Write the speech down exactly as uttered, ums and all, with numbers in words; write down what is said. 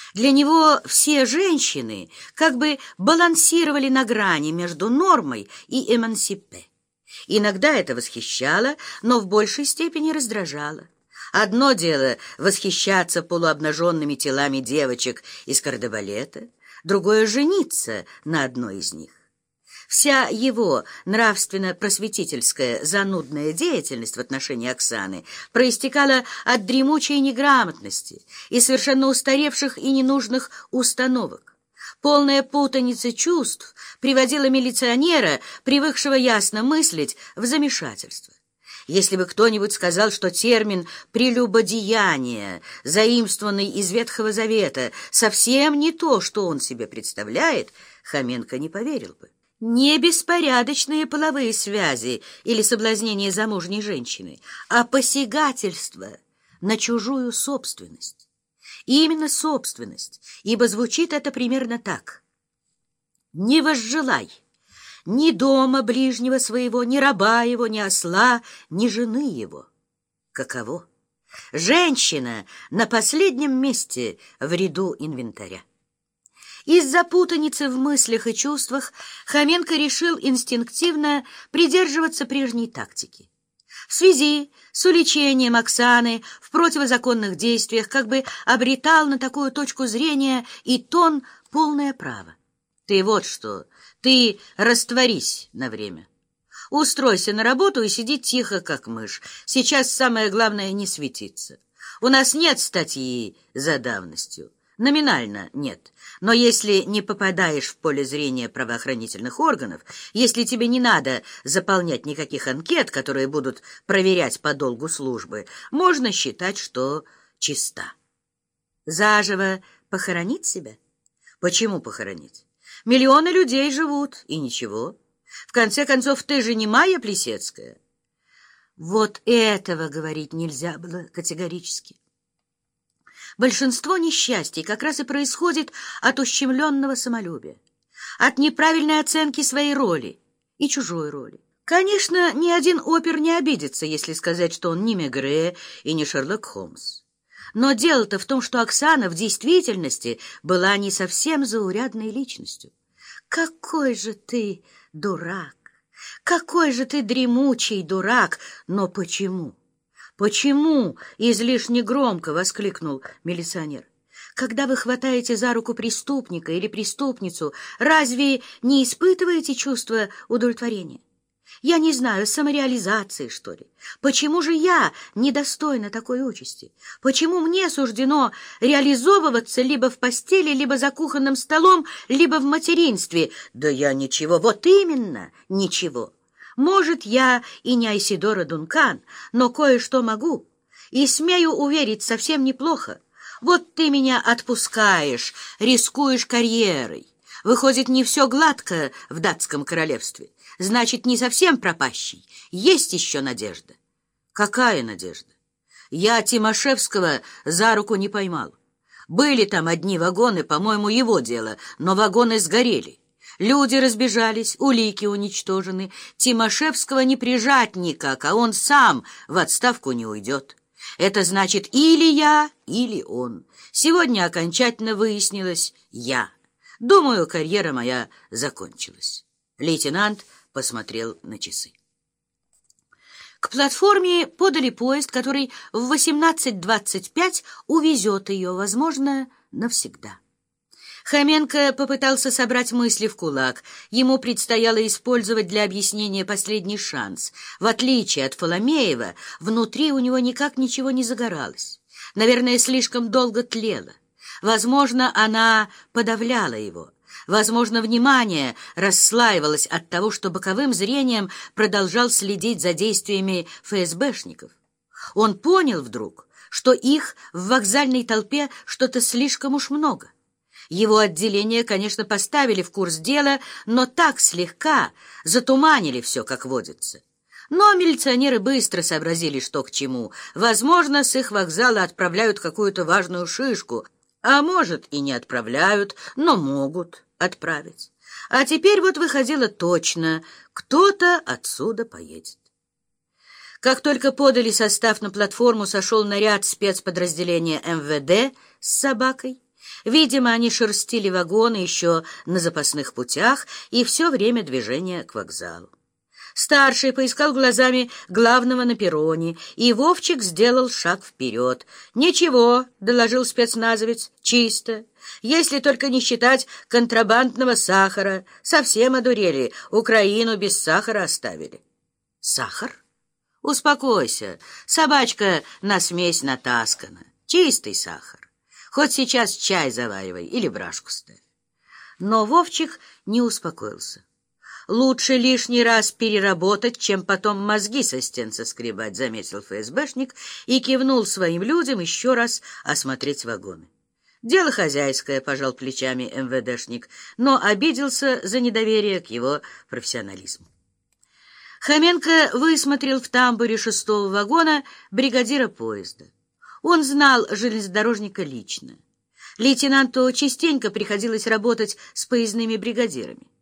Для него все женщины как бы балансировали на грани между нормой и эмансипе. Иногда это восхищало, но в большей степени раздражало. Одно дело восхищаться полуобнаженными телами девочек из кардебалета, другое — жениться на одной из них. Вся его нравственно-просветительская занудная деятельность в отношении Оксаны проистекала от дремучей неграмотности и совершенно устаревших и ненужных установок. Полная путаница чувств приводила милиционера, привыкшего ясно мыслить, в замешательство. Если бы кто-нибудь сказал, что термин «прелюбодеяние», заимствованный из Ветхого Завета, совсем не то, что он себе представляет, Хоменко не поверил бы. Не беспорядочные половые связи или соблазнение замужней женщины, а посягательство на чужую собственность. И именно собственность, ибо звучит это примерно так: «Не возжелай ни дома ближнего своего, ни раба его, ни осла, ни жены его». Каково? Женщина на последнем месте в ряду инвентаря. Из-за путаницы в мыслях и чувствах Хоменко решил инстинктивно придерживаться прежней тактики. В связи с уличением Оксаны в противозаконных действиях как бы обретал на такую точку зрения и тон полное право. Ты вот что, ты растворись на время. Устройся на работу и сиди тихо, как мышь. Сейчас самое главное — не светиться. У нас нет статьи за давностью. Номинально нет, но если не попадаешь в поле зрения правоохранительных органов, если тебе не надо заполнять никаких анкет, которые будут проверять по долгу службы, можно считать, что чиста. Заживо похоронить себя? Почему похоронить? Миллионы людей живут, и ничего. В конце концов, ты же не Майя Плисецкая. Вот этого говорить нельзя было категорически. Большинство несчастий как раз и происходит от ущемленного самолюбия, от неправильной оценки своей роли и чужой роли. Конечно, ни один опер не обидится, если сказать, что он не Мегре и не Шерлок Холмс. Но дело-то в том, что Оксана в действительности была не совсем заурядной личностью. Какой же ты дурак! Какой же ты дремучий дурак! Но почему? «Почему?» — излишне громко воскликнул милиционер. «Когда вы хватаете за руку преступника или преступницу, разве не испытываете чувство удовлетворения? Я не знаю, самореализации, что ли? Почему же я недостойна такой участи? Почему мне суждено реализовываться либо в постели, либо за кухонным столом, либо в материнстве? Да я ничего, вот именно ничего. Может, я и не Айседора Дункан, но кое-что могу, и, смею уверить, совсем неплохо. Вот ты меня отпускаешь, рискуешь карьерой. Выходит, не все гладко в датском королевстве. Значит, не совсем пропащий. Есть еще надежда». «Какая надежда? Я Тимошевского за руку не поймал. Были там одни вагоны, по-моему, его дело, но вагоны сгорели. Люди разбежались, улики уничтожены. Тимошевского не прижать никак, а он сам в отставку не уйдет. Это значит или я, или он. Сегодня окончательно выяснилось я. Думаю, карьера моя закончилась». Лейтенант посмотрел на часы. К платформе подали поезд, который в восемнадцать двадцать пять увезет ее, возможно, навсегда. Хоменко попытался собрать мысли в кулак. Ему предстояло использовать для объяснения последний шанс. В отличие от Фоломеева, внутри у него никак ничего не загоралось. Наверное, слишком долго тлело. Возможно, она подавляла его. Возможно, внимание расслаивалось от того, что боковым зрением продолжал следить за действиями ФСБшников. Он понял вдруг, что их в вокзальной толпе что-то слишком уж много. Его отделение, конечно, поставили в курс дела, но так слегка затуманили все, как водится. Но милиционеры быстро сообразили, что к чему. Возможно, с их вокзала отправляют какую-то важную шишку, а может и не отправляют, но могут отправить. А теперь вот выходило точно, кто-то отсюда поедет. Как только подали состав, на платформу сошел наряд спецподразделения эм вэ дэ с собакой, Видимо, они шерстили вагоны еще на запасных путях и все время движения к вокзалу. Старший поискал глазами главного на перроне, и Вовчик сделал шаг вперед. «Ничего», — доложил спецназовец, — «чисто. Если только не считать контрабандного сахара. Совсем одурели, Украину без сахара оставили». «Сахар? Успокойся, собачка на смесь натаскана. Чистый сахар. Хоть сейчас чай заваривай или брашку ставь». Но Вовчик не успокоился. «Лучше лишний раз переработать, чем потом мозги со стен соскребать», — заметил ФСБшник и кивнул своим людям еще раз осмотреть вагоны. «Дело хозяйское», — пожал плечами МВДшник, но обиделся за недоверие к его профессионализму. Хоменко высмотрел в тамбуре шестого вагона бригадира поезда. Он знал железнодорожника лично. Лейтенанту частенько приходилось работать с поездными бригадирами.